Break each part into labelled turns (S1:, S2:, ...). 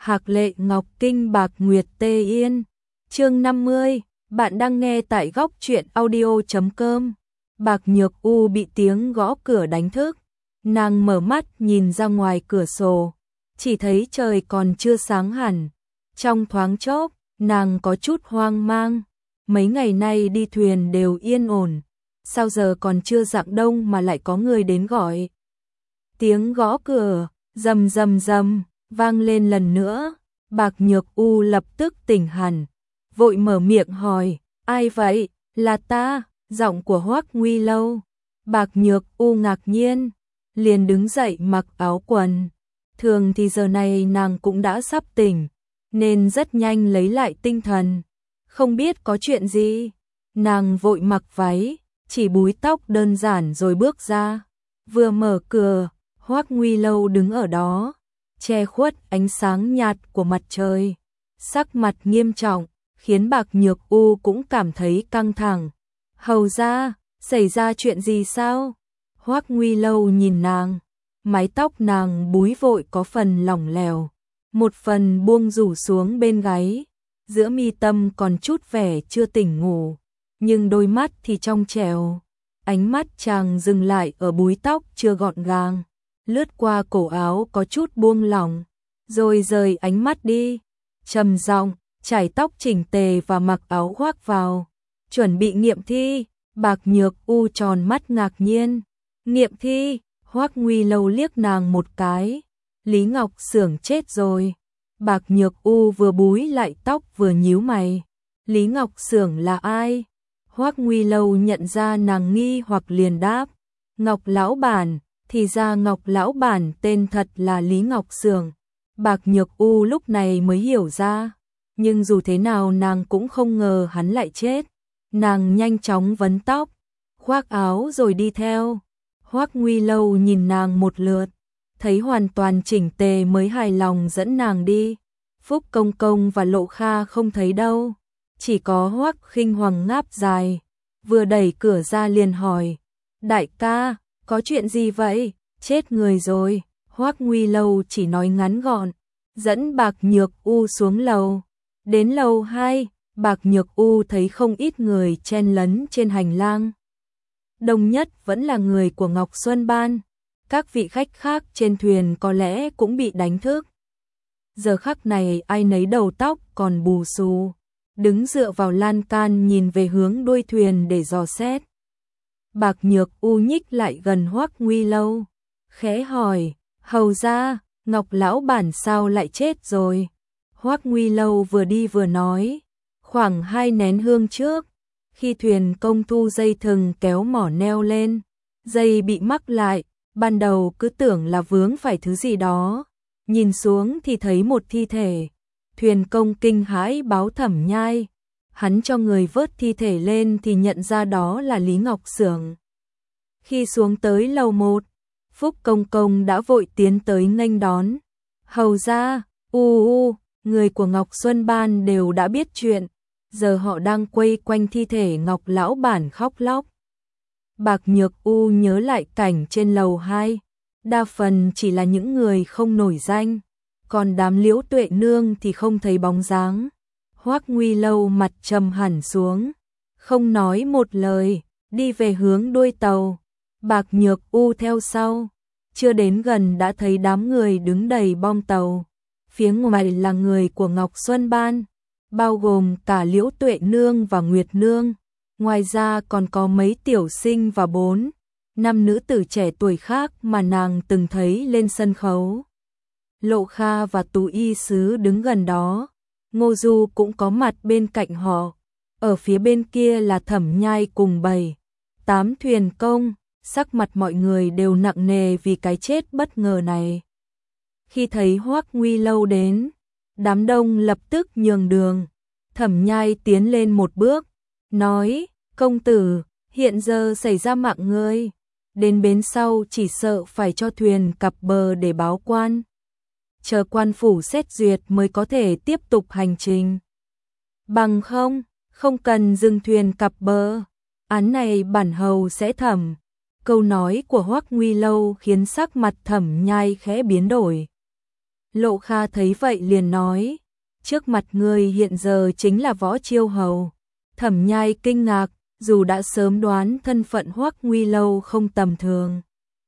S1: Hạc Lệ Ngọc Kinh Bạc Nguyệt Tê Yên. Chương 50, bạn đang nghe tại góc truyện audio.com. Bạc Nhược U bị tiếng gõ cửa đánh thức, nàng mở mắt nhìn ra ngoài cửa sổ, chỉ thấy trời còn chưa sáng hẳn. Trong thoáng chốc, nàng có chút hoang mang, mấy ngày nay đi thuyền đều yên ổn, sao giờ còn chưa rạng đông mà lại có người đến gọi. Tiếng gõ cửa, rầm rầm rầm, vang lên lần nữa. Bạc Nhược U lập tức tỉnh hẳn, vội mở miệng hỏi, ai vậy? Là ta, giọng của Hoắc Nguy Lâu. Bạc Nhược U ngạc nhiên, liền đứng dậy mặc áo quần. Thường thì giờ này nàng cũng đã sắp tỉnh, nên rất nhanh lấy lại tinh thần. Không biết có chuyện gì, nàng vội mặc váy, chỉ búi tóc đơn giản rồi bước ra. Vừa mở cửa, Hoắc Nguy Lâu đứng ở đó, che khuất ánh sáng nhạt của mặt trời, sắc mặt nghiêm trọng, khiến Bạc Nhược U cũng cảm thấy căng thẳng. Hầu ra, xảy ra chuyện gì sao? Hoắc Nguy Lâu nhìn nàng, mái tóc nàng búi vội có phần lỏng lẻo, một phần buông rủ xuống bên gáy, giữa mi tâm còn chút vẻ chưa tỉnh ngủ, nhưng đôi mắt thì trong trẻo. Ánh mắt chàng dừng lại ở búi tóc chưa gọn gàng, lướt qua cổ áo có chút buông lỏng, rồi rời ánh mắt đi, trầm giọng, chải tóc chỉnh tề và mặc áo khoác vào, chuẩn bị nghiệm thi. Bạc Nhược U tròn mắt ngạc nhiên. Nghiệm thi? Hoắc Nguy Lâu liếc nàng một cái. Lý Ngọc Xưởng chết rồi. Bạc Nhược U vừa búi lại tóc vừa nhíu mày. Lý Ngọc Xưởng là ai? Hoắc Nguy Lâu nhận ra nàng nghi hoặc liền đáp, Ngọc lão bản. Thì ra Ngọc lão bản tên thật là Lý Ngọc Xưởng. Bạc Nhược U lúc này mới hiểu ra, nhưng dù thế nào nàng cũng không ngờ hắn lại chết. Nàng nhanh chóng vấn tóc, khoác áo rồi đi theo. Hoắc Nguy Lâu nhìn nàng một lượt, thấy hoàn toàn chỉnh tề mới hài lòng dẫn nàng đi. Phúc Công Công và Lộ Kha không thấy đâu, chỉ có Hoắc Khinh Hoàng ngáp dài, vừa đẩy cửa ra liền hỏi, đại ca, có chuyện gì vậy? Chết người rồi. Hoắc Nguy Lâu chỉ nói ngắn gọn, dẫn Bạc Nhược U xuống lầu. Đến lầu 2, Bạc Nhược U thấy không ít người chen lấn trên hành lang. Đông nhất vẫn là người của Ngọc Xuân Ban, các vị khách khác trên thuyền có lẽ cũng bị đánh thức. Giờ khắc này ai nấy đầu tóc còn bù xù, đứng dựa vào lan can nhìn về hướng đuôi thuyền để dò xét. Bạc Nhược U nhích lại gần Hoắc Nguy Lâu, khẽ hỏi, hầu ra, Ngọc lão bản sao lại chết rồi? Hoắc Nguy Lâu vừa đi vừa nói, khoảng 2 nén hương trước, khi thuyền công thu dây thừng kéo mỏ neo lên, dây bị mắc lại, ban đầu cứ tưởng là vướng phải thứ gì đó, nhìn xuống thì thấy một thi thể. Thuyền công kinh hãi báo Thẩm Nhai, hắn cho người vớt thi thể lên thì nhận ra đó là Lý Ngọc Xưởng. Khi xuống tới lầu 1, Phúc Công Công đã vội tiến tới nghênh đón. Hầu ra, người của Ngọc Xuân Ban đều đã biết chuyện, giờ họ đang quây quanh thi thể Ngọc lão bản khóc lóc. Bạc Nhược U nhớ lại cảnh trên lầu 2, đa phần chỉ là những người không nổi danh, còn đám Liễu Tuệ Nương thì không thấy bóng dáng. Hoắc Nguy Lâu mặt trầm hẳn xuống, không nói một lời, đi về hướng đuôi tàu. Bạc Nhược U theo sau, chưa đến gần đã thấy đám người đứng đầy bong tàu. Phía ngoài là người của Ngọc Xuân Ban, bao gồm cả Liễu Tuệ Nương và Nguyệt Nương. Ngoài ra còn có mấy tiểu sinh và 4, 5 nữ tử trẻ tuổi khác mà nàng từng thấy lên sân khấu. Lộ Kha và Tú Y Sứ đứng gần đó, Ngô Du cũng có mặt bên cạnh họ. Ở phía bên kia là Thẩm Nhai cùng 7, 8 thuyền công, sắc mặt mọi người đều nặng nề vì cái chết bất ngờ này. Khi thấy Hoắc Nguy Lâu đến, đám đông lập tức nhường đường. Thẩm Nhai tiến lên một bước, nói, công tử, hiện giờ xảy ra mạng người, đến bến sau chỉ sợ phải cho thuyền cập bờ để báo quan. Chờ quan phủ xét duyệt mới có thể tiếp tục hành trình. Bằng không cần dừng thuyền cập bờ, án này bản hầu sẽ thẩm. Câu nói của Hoắc Nguy Lâu khiến sắc mặt Thẩm Nhai khẽ biến đổi. Lộ Kha thấy vậy liền nói, trước mặt người hiện giờ chính là Võ Chiêu Hầu. Thẩm Nhai kinh ngạc, dù đã sớm đoán thân phận Hoắc Nguy Lâu không tầm thường.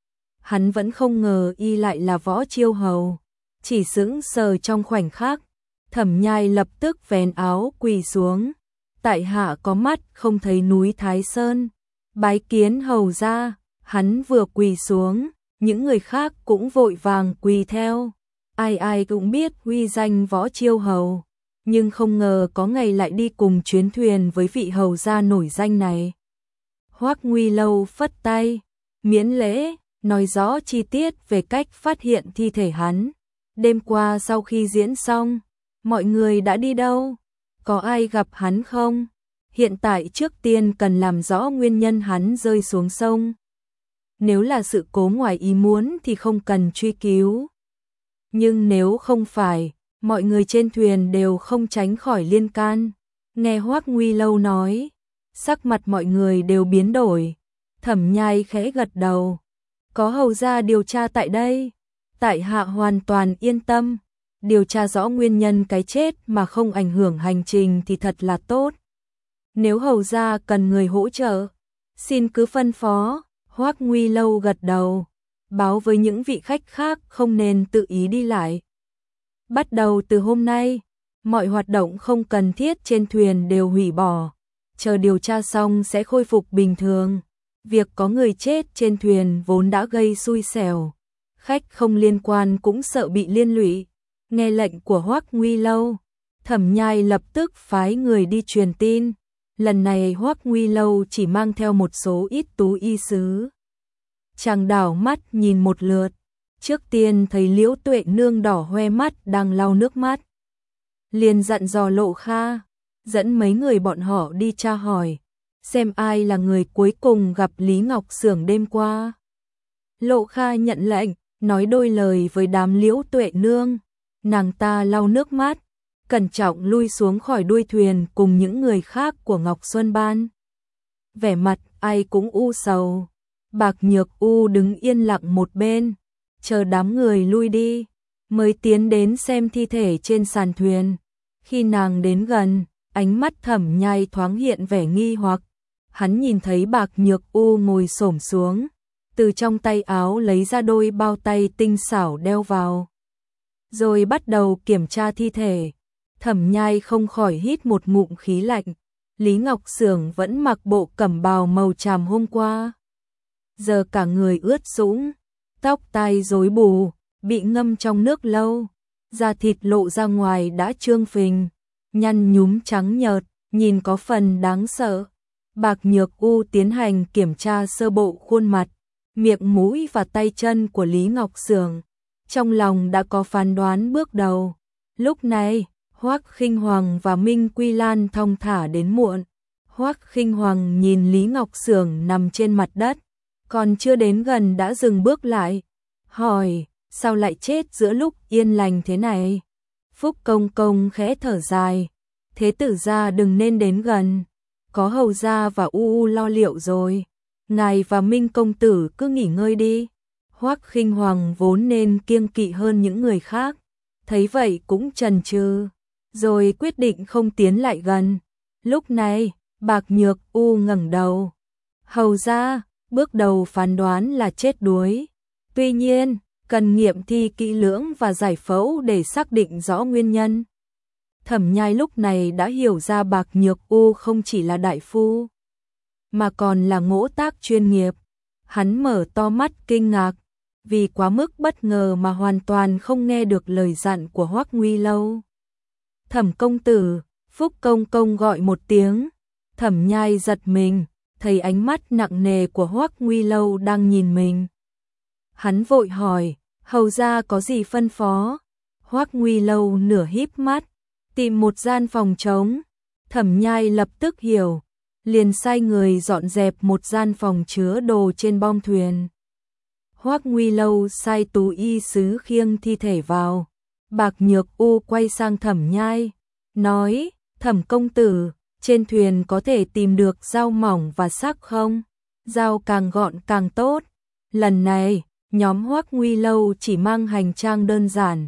S1: Hắn vẫn không ngờ y lại là Võ Chiêu Hầu, chỉ sững sờ trong khoảnh khắc. Thẩm Nhai lập tức vén áo quỳ xuống, tại hạ có mắt không thấy núi Thái Sơn, bái kiến hầu gia. Hắn vừa quỳ xuống, những người khác cũng vội vàng quỳ theo. Ai ai cũng biết uy danh Võ Chiêu Hầu, nhưng không ngờ có ngày lại đi cùng chuyến thuyền với vị hầu gia nổi danh này. Hoắc Nguy Lâu phất tay, miễn lễ, nói rõ chi tiết về cách phát hiện thi thể hắn. Đêm qua sau khi diễn xong, mọi người đã đi đâu? Có ai gặp hắn không? Hiện tại trước tiên cần làm rõ nguyên nhân hắn rơi xuống sông. Nếu là sự cố ngoài ý muốn thì không cần truy cứu. Nhưng nếu không phải, mọi người trên thuyền đều không tránh khỏi liên can. Nghe Hoắc Nguy Lâu nói, sắc mặt mọi người đều biến đổi. Thẩm Nhai khẽ gật đầu. Có hầu gia điều tra tại đây, tại hạ hoàn toàn yên tâm. Điều tra rõ nguyên nhân cái chết mà không ảnh hưởng hành trình thì thật là tốt. Nếu hầu gia cần người hỗ trợ, xin cứ phân phó. Hoắc Nguy Lâu gật đầu, báo với những vị khách khác không nên tự ý đi lại. Bắt đầu từ hôm nay, mọi hoạt động không cần thiết trên thuyền đều hủy bỏ, chờ điều tra xong sẽ khôi phục bình thường. Việc có người chết trên thuyền vốn đã gây xui xẻo, khách không liên quan cũng sợ bị liên lụy. Nghe lệnh của Hoắc Nguy Lâu, Thẩm Nhai lập tức phái người đi truyền tin. Lần này Hoắc Nguy Lâu chỉ mang theo một số ít tú y sứ. Chàng đảo mắt nhìn một lượt, trước tiên thấy Liễu Tuệ Nương đỏ hoe mắt đang lau nước mắt. Liền dặn dò Lộ Kha, dẫn mấy người bọn họ đi tra hỏi, xem ai là người cuối cùng gặp Lý Ngọc Xưởng đêm qua. Lộ Kha nhận lệnh, nói đôi lời với đám Liễu Tuệ Nương, nàng ta lau nước mắt, cẩn trọng lui xuống khỏi đuôi thuyền cùng những người khác của Ngọc Xuân Ban. Vẻ mặt ai cũng u sầu. Bạc Nhược U đứng yên lặng một bên, chờ đám người lui đi, mới tiến đến xem thi thể trên sàn thuyền. Khi nàng đến gần, ánh mắt Thẩm Nhai thoáng hiện vẻ nghi hoặc. Hắn nhìn thấy Bạc Nhược U ngồi xổm xuống, từ trong tay áo lấy ra đôi bao tay tinh xảo đeo vào, rồi bắt đầu kiểm tra thi thể. Thẩm Nhai không khỏi hít một ngụm khí lạnh. Lý Ngọc Xưởng vẫn mặc bộ cẩm bào màu tràm hôm qua, giờ cả người ướt sũng, tóc tai rối bù, bị ngâm trong nước lâu, da thịt lộ ra ngoài đã trương phình, nhăn nhúm trắng nhợt, nhìn có phần đáng sợ. Bạc Nhược U tiến hành kiểm tra sơ bộ khuôn mặt, miệng mũi và tay chân của Lý Ngọc Xưởng, trong lòng đã có phán đoán bước đầu. Lúc này, Hoắc Khinh Hoàng và Minh Quy Lan thong thả đến muộn. Hoắc Khinh Hoàng nhìn Lý Ngọc Xưởng nằm trên mặt đất, còn chưa đến gần đã dừng bước lại, hỏi, sao lại chết giữa lúc yên lành thế này? Phúc Công Công khẽ thở dài, thế tử gia đừng nên đến gần, có hầu gia và U lo liệu rồi, ngài và Minh công tử cứ nghỉ ngơi đi. Hoắc Khinh Hoàng vốn nên kiêng kỵ hơn những người khác, thấy vậy cũng chần chừ, rồi quyết định không tiến lại gần. Lúc này, Bạc Nhược U ngẩng đầu, hầu gia, bước đầu phán đoán là chết đuối. Tuy nhiên, cần nghiệm thi kỹ lưỡng và giải phẫu để xác định rõ nguyên nhân. Thẩm Nhai lúc này đã hiểu ra Bạc Nhược U không chỉ là đại phu, mà còn là ngỗ tác chuyên nghiệp. Hắn mở to mắt kinh ngạc, vì quá mức bất ngờ mà hoàn toàn không nghe được lời dặn của Hoắc Nguy Lâu. Thẩm công tử, Phúc Công Công gọi một tiếng. Thẩm Nhai giật mình, thấy ánh mắt nặng nề của Hoắc Nguy Lâu đang nhìn mình. Hắn vội hỏi, hầu gia có gì phân phó? Hoắc Nguy Lâu nửa híp mắt, tìm một gian phòng trống. Thẩm Nhai lập tức hiểu, liền sai người dọn dẹp một gian phòng chứa đồ trên bong thuyền. Hoắc Nguy Lâu sai tú y sứ khiêng thi thể vào. Bạc Nhược U quay sang Thẩm Nhai, nói, Thẩm công tử, trên thuyền có thể tìm được dao mỏng và sắc không? Dao càng gọn càng tốt. Lần này, nhóm Hoắc Nguy Lâu chỉ mang hành trang đơn giản,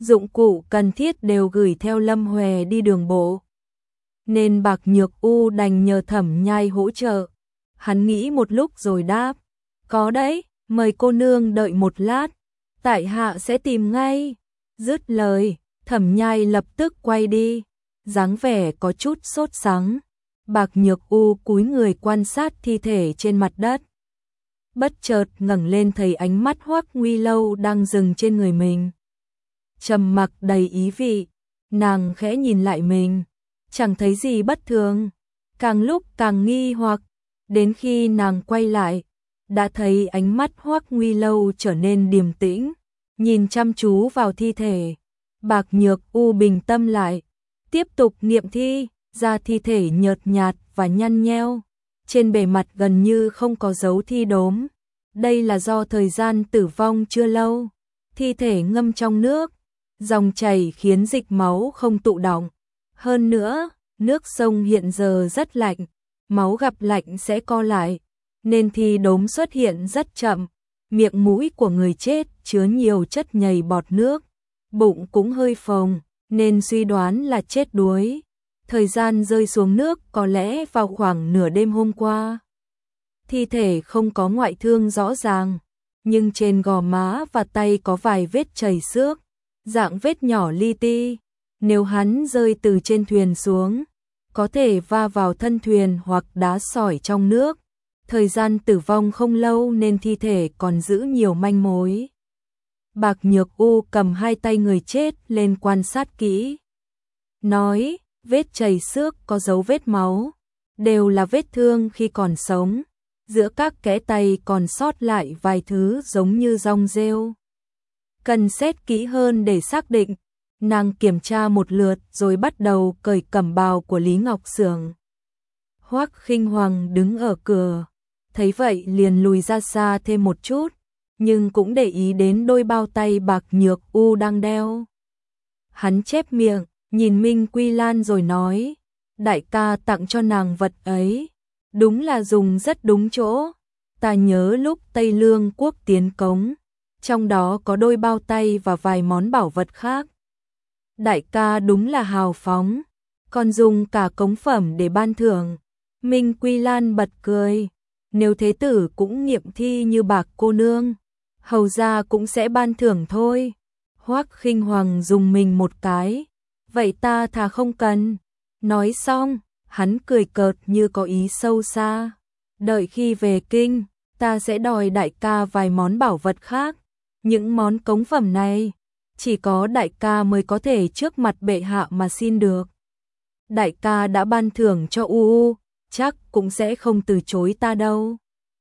S1: dụng cụ cần thiết đều gửi theo Lâm Hòe đi đường bộ. Nên Bạc Nhược U đành nhờ Thẩm Nhai hỗ trợ. Hắn nghĩ một lúc rồi đáp, có đấy, mời cô nương đợi một lát, tại hạ sẽ tìm ngay. Dứt lời, Thẩm Nhai lập tức quay đi, dáng vẻ có chút sốt sắng. Bạc Nhược U cúi người quan sát thi thể trên mặt đất. Bất chợt ngẩng lên thấy ánh mắt Hoắc Nguy Lâu đang dừng trên người mình. Trầm mặc đầy ý vị, nàng khẽ nhìn lại mình, chẳng thấy gì bất thường, càng lúc càng nghi hoặc, đến khi nàng quay lại, đã thấy ánh mắt Hoắc Nguy Lâu trở nên điềm tĩnh, nhìn chăm chú vào thi thể. Bạc Nhược U bình tâm lại, tiếp tục nghiệm thi, da thi thể nhợt nhạt và nhăn nheo, trên bề mặt gần như không có dấu thi đốm. Đây là do thời gian tử vong chưa lâu, thi thể ngâm trong nước, dòng chảy khiến dịch máu không tụ đọng. Hơn nữa, nước sông hiện giờ rất lạnh, máu gặp lạnh sẽ co lại, nên thi đốm xuất hiện rất chậm. Miệng mũi của người chết chứa nhiều chất nhầy bọt nước, bụng cũng hơi phồng, nên suy đoán là chết đuối. Thời gian rơi xuống nước có lẽ vào khoảng nửa đêm hôm qua. Thi thể không có ngoại thương rõ ràng, nhưng trên gò má và tay có vài vết chảy xước, dạng vết nhỏ li ti. Nếu hắn rơi từ trên thuyền xuống, có thể va vào thân thuyền hoặc đá sỏi trong nước. Thời gian tử vong không lâu nên thi thể còn giữ nhiều manh mối. Bạc Nhược U cầm hai tay người chết lên quan sát kỹ. Nói, vết chảy xước có dấu vết máu, đều là vết thương khi còn sống. Giữa các kẽ tay còn sót lại vài thứ giống như rong rêu. Cần xét kỹ hơn để xác định. Nàng kiểm tra một lượt rồi bắt đầu cởi cẩm bào của Lý Ngọc Xưởng. Hoắc Khinh Hoàng đứng ở cửa, thấy vậy liền lùi ra xa thêm một chút, nhưng cũng để ý đến đôi bao tay Bạc Nhược U đang đeo. Hắn chép miệng, nhìn Minh Quy Lan rồi nói, đại ca tặng cho nàng vật ấy, đúng là dùng rất đúng chỗ. Ta nhớ lúc Tây Lương quốc tiến cống, trong đó có đôi bao tay và vài món bảo vật khác. Đại ca đúng là hào phóng, còn dùng cả cống phẩm để ban thưởng. Minh Quy Lan bật cười, nếu thế tử cũng nghiệm thi như Bạc cô nương, hầu gia cũng sẽ ban thưởng thôi. Hoắc Khinh Hoàng dùng mình một cái, vậy ta thà không cần. Nói xong, hắn cười cợt như có ý sâu xa, đợi khi về kinh, ta sẽ đòi đại ca vài món bảo vật khác. Những món cống phẩm này chỉ có đại ca mới có thể trước mặt bệ hạ mà xin được. Đại ca đã ban thưởng cho U, chắc cũng sẽ không từ chối ta đâu.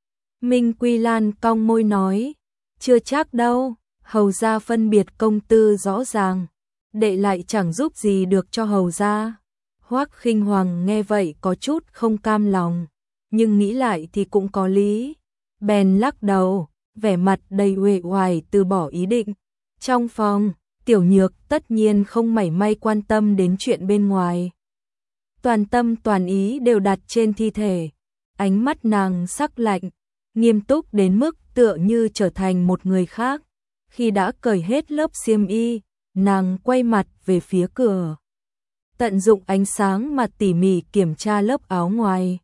S1: Minh Quy Lan cong môi nói, chưa chắc đâu, hầu gia phân biệt công tư rõ ràng, đệ lại chẳng giúp gì được cho hầu gia. Hoắc Khinh Hoàng nghe vậy có chút không cam lòng, nhưng nghĩ lại thì cũng có lý. Bèn lắc đầu, vẻ mặt đầy uể oải từ bỏ ý định. Trong phòng, Tiểu Nhược tất nhiên không mảy may quan tâm đến chuyện bên ngoài. Toàn tâm toàn ý đều đặt trên thi thể. Ánh mắt nàng sắc lạnh, nghiêm túc đến mức tựa như trở thành một người khác. Khi đã cởi hết lớp xiêm y, nàng quay mặt về phía cửa, tận dụng ánh sáng mà tỉ mỉ kiểm tra lớp áo ngoài.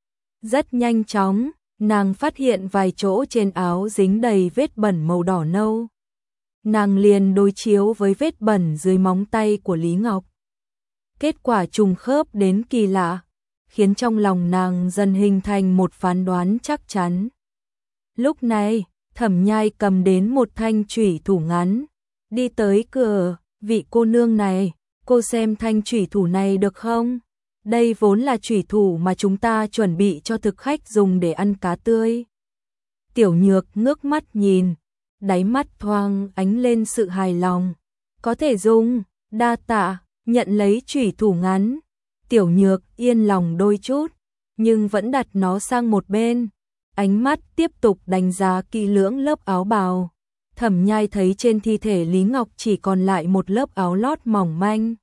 S1: Rất nhanh chóng, nàng phát hiện vài chỗ trên áo dính đầy vết bẩn màu đỏ nâu. Nàng liền đối chiếu với vết bẩn dưới móng tay của Lý Ngọc. Kết quả trùng khớp đến kỳ lạ, khiến trong lòng nàng dần hình thành một phán đoán chắc chắn. Lúc này, Thẩm Nhai cầm đến một thanh chủy thủ ngắn, đi tới cửa, vị cô nương này, cô xem thanh chủy thủ này được không? Đây vốn là chủy thủ mà chúng ta chuẩn bị cho thực khách dùng để ăn cá tươi. Tiểu Nhược ngước mắt nhìn, đáy mắt thoáng ánh lên sự hài lòng. Có thể dùng, đa tạ, nhận lấy chủy thủ ngắn. Tiểu Nhược yên lòng đôi chút, nhưng vẫn đặt nó sang một bên. Ánh mắt tiếp tục đánh giá kỹ lưỡng lớp áo bào. Thẩm Nhai thấy trên thi thể Lý Ngọc chỉ còn lại một lớp áo lót mỏng manh.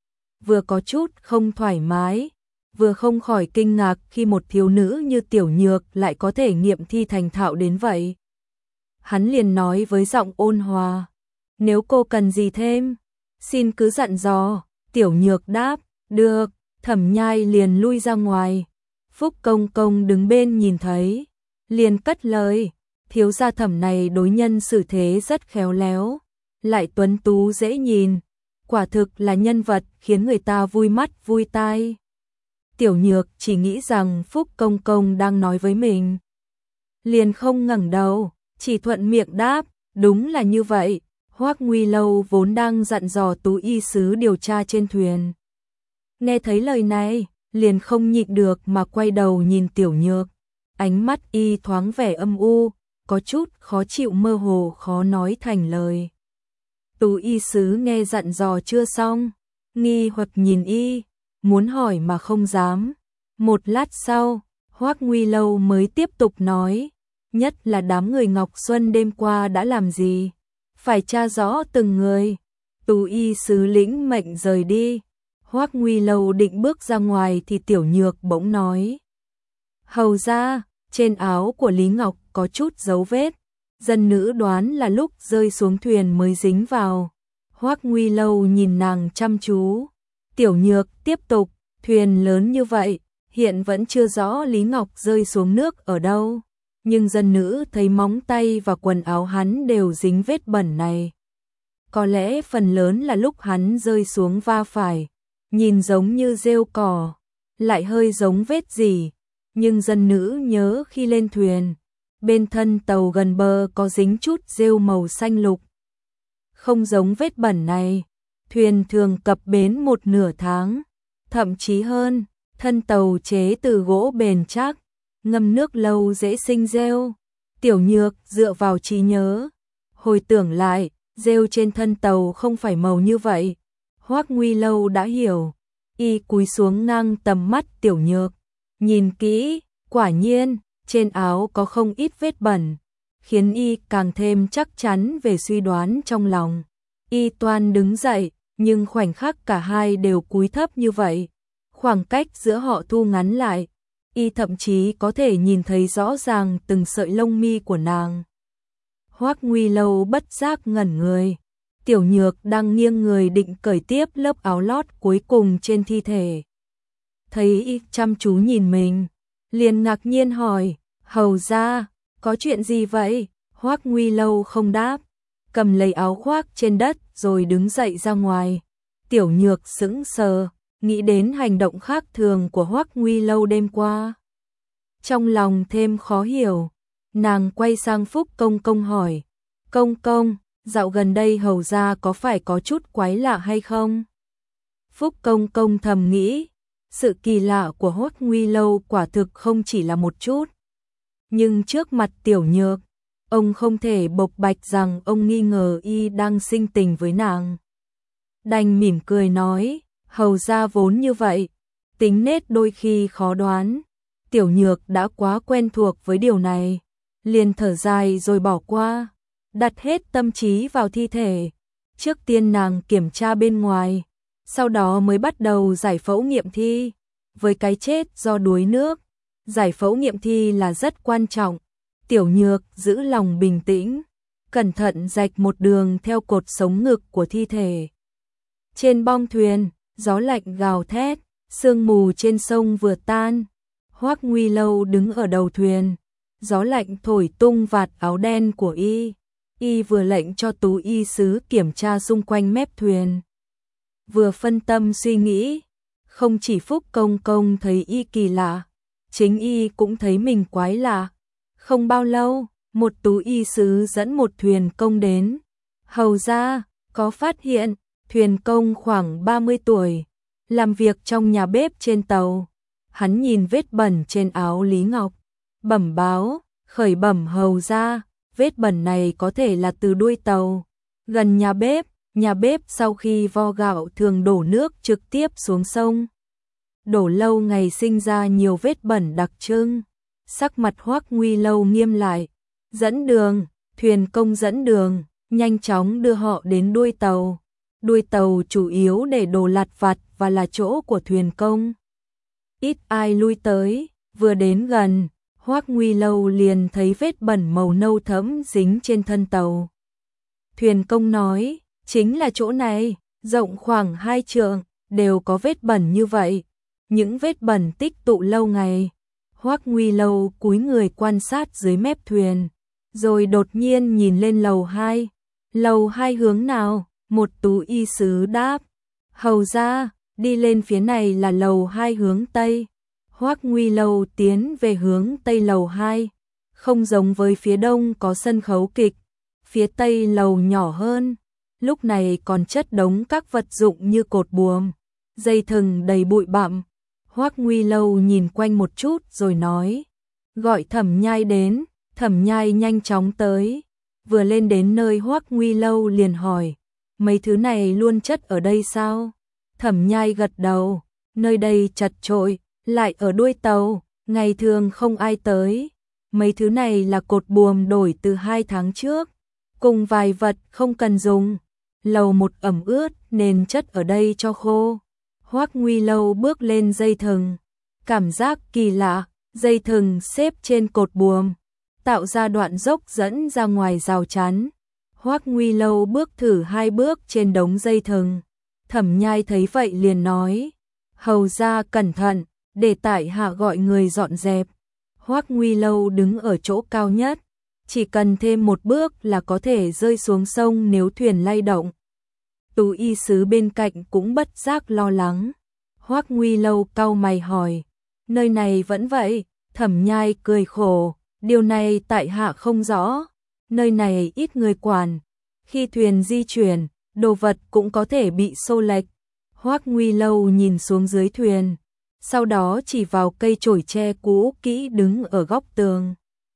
S1: Vừa có chút không thoải mái, vừa không khỏi kinh ngạc khi một thiếu nữ như Tiểu Nhược lại có thể nghiệm thi thành thạo đến vậy. Hắn liền nói với giọng ôn hòa, nếu cô cần gì thêm, Xin cứ dặn dò. Tiểu Nhược đáp, được. Thẩm Nhai liền lui ra ngoài. Phúc Công Công đứng bên nhìn thấy, liền cất lời, thiếu gia Thẩm này đối nhân xử thế rất khéo léo, lại tuấn tú dễ nhìn, quả thực là nhân vật khiến người ta vui mắt vui tai. Tiểu Nhược chỉ nghĩ rằng Phúc Công Công đang nói với mình, liền không ngẩng đầu, chỉ thuận miệng đáp, đúng là như vậy. Hoắc Nguy Lâu vốn đang dặn dò Tú y sứ điều tra trên thuyền, nghe thấy lời này, liền không nhịn được mà quay đầu nhìn Tiểu Nhược, ánh mắt y thoáng vẻ âm u, có chút khó chịu mơ hồ khó nói thành lời. Tú y sứ nghe dặn dò chưa xong, nghi hoặc nhìn y, muốn hỏi mà không dám. Một lát sau, Hoắc Nguy Lâu mới tiếp tục nói, nhất là đám người Ngọc Xuân đêm qua đã làm gì, phải tra rõ từng người. Tú y sứ lĩnh mệnh rời đi. Hoắc Nguy Lâu định bước ra ngoài thì Tiểu Nhược bỗng nói, hầu ra, trên áo của Lý Ngọc có chút dấu vết, dân nữ đoán là lúc rơi xuống thuyền mới dính vào. Hoắc Nguy Lâu nhìn nàng chăm chú. Tiểu Nhược tiếp tục, thuyền lớn như vậy, hiện vẫn chưa rõ Lý Ngọc rơi xuống nước ở đâu, nhưng dân nữ thấy móng tay và quần áo hắn đều dính vết bẩn này. Có lẽ phần lớn là lúc hắn rơi xuống va phải, nhìn giống như rêu cỏ, lại hơi giống vết gì, nhưng dân nữ nhớ khi lên thuyền, bên thân tàu gần bờ có dính chút rêu màu xanh lục. Không giống vết bẩn này, thuyền thường cập bến một nửa tháng, thậm chí hơn, thân tàu chế từ gỗ bền chắc, ngâm nước lâu dễ sinh rêu. Tiểu Nhược dựa vào trí nhớ, hồi tưởng lại, rêu trên thân tàu không phải màu như vậy. Hoắc Nguy Lâu đã hiểu, y cúi xuống ngang tầm mắt Tiểu Nhược, nhìn kỹ, quả nhiên, trên áo có không ít vết bẩn, khiến y càng thêm chắc chắn về suy đoán trong lòng. Y toan đứng dậy, nhưng khoảnh khắc cả hai đều cúi thấp như vậy, khoảng cách giữa họ thu ngắn lại, y thậm chí có thể nhìn thấy rõ ràng từng sợi lông mi của nàng. Hoắc Nguy Lâu bất giác ngẩn người. Tiểu Nhược đang nghiêng người định cởi tiếp lớp áo lót cuối cùng trên thi thể. Thấy y chăm chú nhìn mình, liền ngạc nhiên hỏi, hầu ra, có chuyện gì vậy? Hoắc Nguy Lâu không đáp, cầm lấy áo khoác trên đất rồi đứng dậy ra ngoài. Tiểu Nhược sững sờ, nghĩ đến hành động khác thường của Hoắc Nguy Lâu đêm qua. Trong lòng thêm khó hiểu, nàng quay sang Phúc Công Công hỏi, Công Công, dạo gần đây hầu ra có phải có chút quái lạ hay không? Phúc Công Công thầm nghĩ, sự kỳ lạ của Hoắc Nguy Lâu quả thực không chỉ là một chút. Nhưng trước mặt Tiểu Nhược, ông không thể bộc bạch rằng ông nghi ngờ y đang sinh tình với nàng. Đành mỉm cười nói, hầu ra vốn như vậy, tính nết đôi khi khó đoán. Tiểu Nhược đã quá quen thuộc với điều này, liền thở dài rồi bỏ qua, đặt hết tâm trí vào thi thể. Trước tiên nàng kiểm tra bên ngoài, sau đó mới bắt đầu giải phẫu nghiệm thi. Với cái chết do đuối nước, giải phẫu nghiệm thi là rất quan trọng. Tiểu Nhược giữ lòng bình tĩnh, cẩn thận rạch một đường theo cột sống ngực của thi thể. Trên bong thuyền, gió lạnh gào thét, sương mù trên sông vừa tan. Hoắc Nguy Lâu đứng ở đầu thuyền, gió lạnh thổi tung vạt áo đen của y. Y vừa lệnh cho Tú y sứ kiểm tra xung quanh mép thuyền, vừa phân tâm suy nghĩ. Không chỉ Phúc Công Công thấy y kỳ lạ, chính y cũng thấy mình quái lạ. Không bao lâu, một Tú y sứ dẫn một thuyền công đến. Hầu ra, có phát hiện, thuyền công khoảng 30 tuổi, làm việc trong nhà bếp trên tàu. Hắn nhìn vết bẩn trên áo Lý Ngọc, bẩm báo, khởi bẩm hầu ra, vết bẩn này có thể là từ đuôi tàu, gần nhà bếp sau khi vo gạo thường đổ nước trực tiếp xuống sông. Đổ lâu ngày sinh ra nhiều vết bẩn đặc trưng. Sắc mặt Hoắc Nguy Lâu nghiêm lại, dẫn đường, thuyền công dẫn đường, nhanh chóng đưa họ đến đuôi tàu. Đuôi tàu chủ yếu để đồ lặt vặt và là chỗ của thuyền công. Ít ai lui tới, vừa đến gần, Hoắc Nguy Lâu liền thấy vết bẩn màu nâu thẫm dính trên thân tàu. Thuyền công nói, chính là chỗ này, rộng khoảng 2 trượng, đều có vết bẩn như vậy. Những vết bẩn tích tụ lâu ngày. Hoắc Nguy Lâu cúi người quan sát dưới mép thuyền, rồi đột nhiên nhìn lên lầu 2. Lầu 2 hướng nào? Một tú y sứ đáp. Hầu ra, đi lên phía này là lầu 2 hướng Tây. Hoắc Nguy Lâu tiến về hướng Tây lầu 2. Không giống với phía Đông có sân khấu kịch. Phía Tây lầu nhỏ hơn. Lúc này còn chất đống các vật dụng như cột buồm, dây thừng đầy bụi bặm. Hoắc Nguy Lâu nhìn quanh một chút rồi nói. Gọi Thẩm Nhai đến. Thẩm Nhai nhanh chóng tới. Vừa lên đến nơi Hoắc Nguy Lâu liền hỏi. Mấy thứ này luôn chất ở đây sao? Thẩm Nhai gật đầu. Nơi đây chật chội, lại ở đuôi tàu, ngày thường không ai tới. Mấy thứ này là cột buồm đổi từ 2 tháng trước, cùng vài vật không cần dùng. Lầu 1 ẩm ướt nên chất ở đây cho khô. Hoắc Nguy Lâu bước lên dây thừng, cảm giác kỳ lạ, dây thừng xếp trên cột buồm, tạo ra đoạn dốc dẫn ra ngoài rào chắn. Hoắc Nguy Lâu bước thử 2 bước trên đống dây thừng. Thẩm Nhai thấy vậy liền nói, hầu ra cẩn thận, để tại hạ gọi người dọn dẹp. Hoắc Nguy Lâu đứng ở chỗ cao nhất, chỉ cần thêm 1 bước là có thể rơi xuống sông nếu thuyền lay động. Tú y sứ bên cạnh cũng bất giác lo lắng. Hoắc Nguy Lâu cau mày hỏi, nơi này vẫn vậy? Thẩm Nhai cười khổ, điều này tại hạ không rõ. Nơi này ít người quản, khi thuyền di chuyển, đồ vật cũng có thể bị xô lệch. Hoắc Nguy Lâu nhìn xuống dưới thuyền, sau đó chỉ vào cây chổi tre cũ kỹ đứng ở góc tường.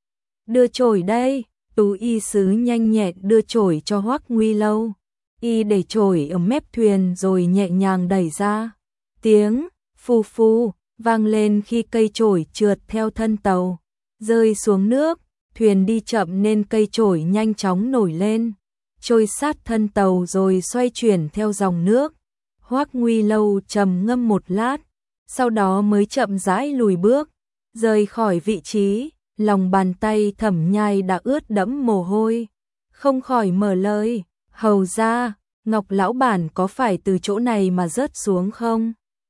S1: Đưa chổi đây. Tú y sứ nhanh nhẹn đưa chổi cho Hoắc Nguy Lâu. Y để chổi ở mép thuyền rồi nhẹ nhàng đẩy ra. Tiếng phù phù vang lên khi cây chổi trượt theo thân tàu, rơi xuống nước. Thuyền đi chậm nên cây chổi nhanh chóng nổi lên, trôi sát thân tàu rồi xoay chuyển theo dòng nước. Hoắc Nguy Lâu trầm ngâm một lát, sau đó mới chậm rãi lùi bước, rời khỏi vị trí. Lòng bàn tay Thẩm Nhai đã ướt đẫm mồ hôi, không khỏi mở lời, hầu ra, Ngọc lão bản có phải từ chỗ này mà rớt xuống không?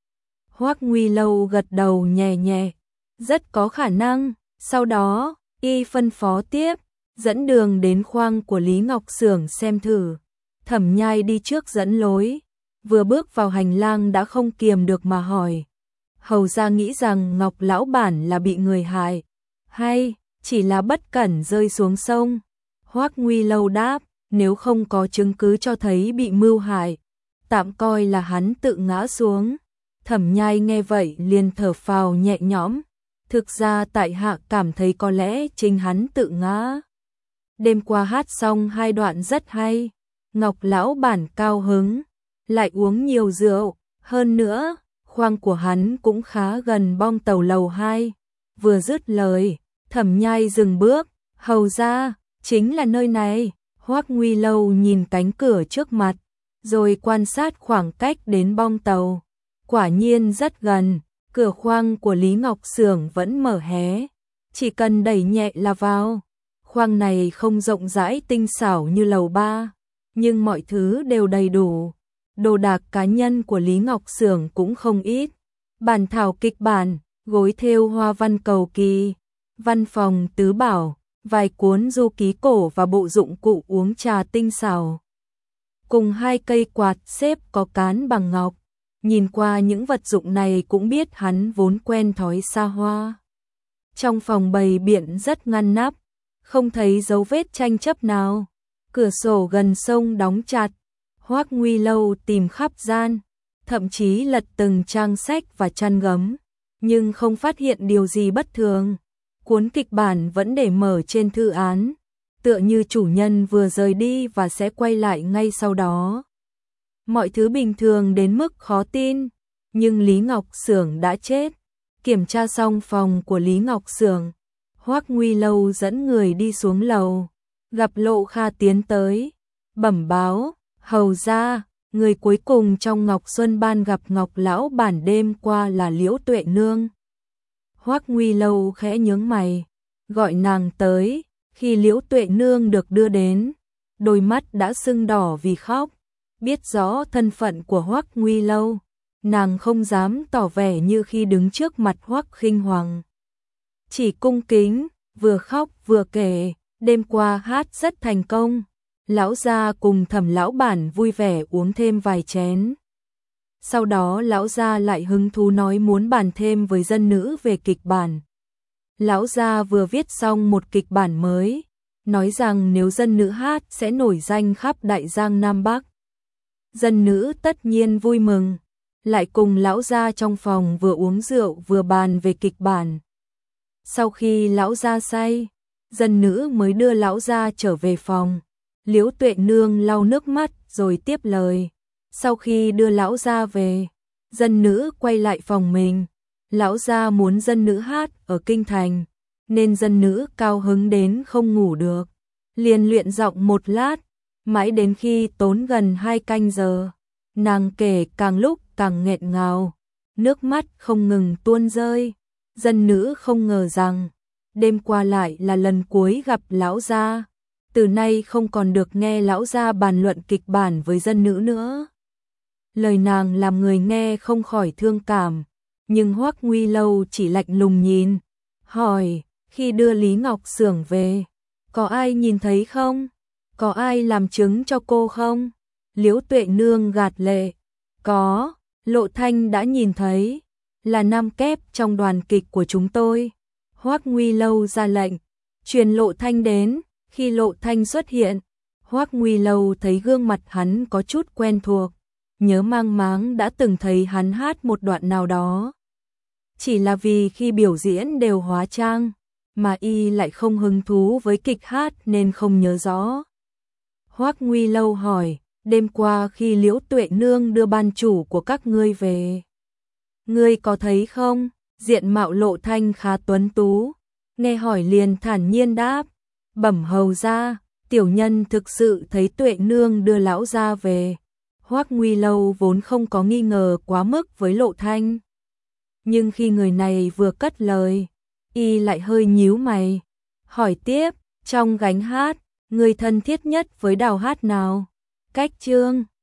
S1: Hoắc Nguy Lâu gật đầu nhẹ nhẹ, rất có khả năng. Sau đó, y phân phó tiếp, dẫn đường đến khoang của Lý Ngọc Xưởng xem thử. Thẩm Nhai đi trước dẫn lối, vừa bước vào hành lang đã không kiềm được mà hỏi, hầu ra nghĩ rằng Ngọc lão bản là bị người hại, hay chỉ là bất cẩn rơi xuống sông? Hoắc Nguy Lâu đáp, nếu không có chứng cứ cho thấy bị mưu hại, tạm coi là hắn tự ngã xuống. Thẩm Nhai nghe vậy liền thở phào nhẹ nhõm, thực ra tại hạ cảm thấy có lẽ chính hắn tự ngã. Đêm qua hát xong 2 đoạn rất hay, Ngọc lão bản cao hứng, lại uống nhiều rượu, hơn nữa, khoang của hắn cũng khá gần bong tàu lầu 2. Vừa dứt lời, Thẩm Nhai dừng bước, hầu ra, chính là nơi này. Hoắc Nguy Lâu nhìn cánh cửa trước mặt, rồi quan sát khoảng cách đến bong tàu. Quả nhiên rất gần, cửa khoang của Lý Ngọc Xưởng vẫn mở hé, chỉ cần đẩy nhẹ là vào. Khoang này không rộng rãi tinh xảo như lầu 3, nhưng mọi thứ đều đầy đủ. Đồ đạc cá nhân của Lý Ngọc Xưởng cũng không ít. Bản thảo kịch bản, gối thêu hoa văn cầu kỳ, văn phòng tứ bảo, vài cuốn du ký cổ và bộ dụng cụ uống trà tinh xảo. Cùng 2 cây quạt xếp có cán bằng ngọc. Nhìn qua những vật dụng này cũng biết hắn vốn quen thói xa hoa. Trong phòng bày biện rất ngăn nắp, không thấy dấu vết tranh chấp nào. Cửa sổ gần sông đóng chặt. Hoắc Nguy Lâu tìm khắp gian, thậm chí lật từng trang sách và chăn gấm, nhưng không phát hiện điều gì bất thường. Cuốn kịch bản vẫn để mở trên thư án, tựa như chủ nhân vừa rời đi và sẽ quay lại ngay sau đó. Mọi thứ bình thường đến mức khó tin, nhưng Lý Ngọc Xưởng đã chết. Kiểm tra xong phòng của Lý Ngọc Xưởng, Hoắc Nguy Lâu dẫn người đi xuống lầu, gặp Lộ Kha tiến tới, bẩm báo, hầu ra, người cuối cùng trong Ngọc Xuân Ban gặp Ngọc lão bản đêm qua là Liễu Tuệ Nương. Hoắc Nguy Lâu khẽ nhướng mày, gọi nàng tới. Khi Liễu Tuệ Nương được đưa đến, đôi mắt đã sưng đỏ vì khóc, biết rõ thân phận của Hoắc Nguy Lâu, nàng không dám tỏ vẻ như khi đứng trước mặt Hoắc Khinh Hoàng. Chỉ cung kính, vừa khóc vừa kể, đêm qua hát rất thành công, lão gia cùng Thẩm lão bản vui vẻ uống thêm vài chén. Sau đó lão gia lại hứng thú nói muốn bàn thêm với dân nữ về kịch bản. Lão gia vừa viết xong một kịch bản mới, nói rằng nếu dân nữ hát sẽ nổi danh khắp Đại Giang Nam Bắc. Dân nữ tất nhiên vui mừng, lại cùng lão gia trong phòng vừa uống rượu vừa bàn về kịch bản. Sau khi lão gia say, dân nữ mới đưa lão gia trở về phòng. Liễu Tuệ Nương lau nước mắt rồi tiếp lời. Sau khi đưa lão gia về, dân nữ quay lại phòng mình. Lão gia muốn dân nữ hát ở kinh thành, nên dân nữ cao hứng đến không ngủ được. Liền luyện giọng một lát, mãi đến khi tốn gần 2 canh giờ. Nàng kể càng lúc càng nghẹn ngào, nước mắt không ngừng tuôn rơi. Dân nữ không ngờ rằng, đêm qua lại là lần cuối gặp lão gia. Từ nay không còn được nghe lão gia bàn luận kịch bản với dân nữ nữa. Lời nàng làm người nghe không khỏi thương cảm, nhưng Hoắc Nguy Lâu chỉ lạnh lùng nhìn, hỏi, khi đưa Lý Ngọc Xưởng về, có ai nhìn thấy không? Có ai làm chứng cho cô không? Liễu Tuệ Nương gạt lệ, có, Lộ Thanh đã nhìn thấy, là nam kép trong đoàn kịch của chúng tôi. Hoắc Nguy Lâu ra lệnh, truyền Lộ Thanh đến. Khi Lộ Thanh xuất hiện, Hoắc Nguy Lâu thấy gương mặt hắn có chút quen thuộc, nhớ mang máng đã từng thấy hắn hát một đoạn nào đó. Chỉ là vì khi biểu diễn đều hóa trang, mà y lại không hứng thú với kịch hát nên không nhớ rõ. Hoắc Nguy Lâu hỏi, đêm qua khi Liễu Tuệ Nương đưa ban chủ của các ngươi về, ngươi có thấy không? Diện mạo Lộ Thanh khá tuấn tú, nghe hỏi liền thản nhiên đáp, bẩm hầu gia, tiểu nhân thực sự thấy Tuệ Nương đưa lão gia về. Hoắc Nguy Lâu vốn không có nghi ngờ quá mức với Lộ Thanh, nhưng khi người này vừa cất lời, y lại hơi nhíu mày, hỏi tiếp, trong gánh hát, người thân thiết nhất với Đào Hát nào? Cách Trương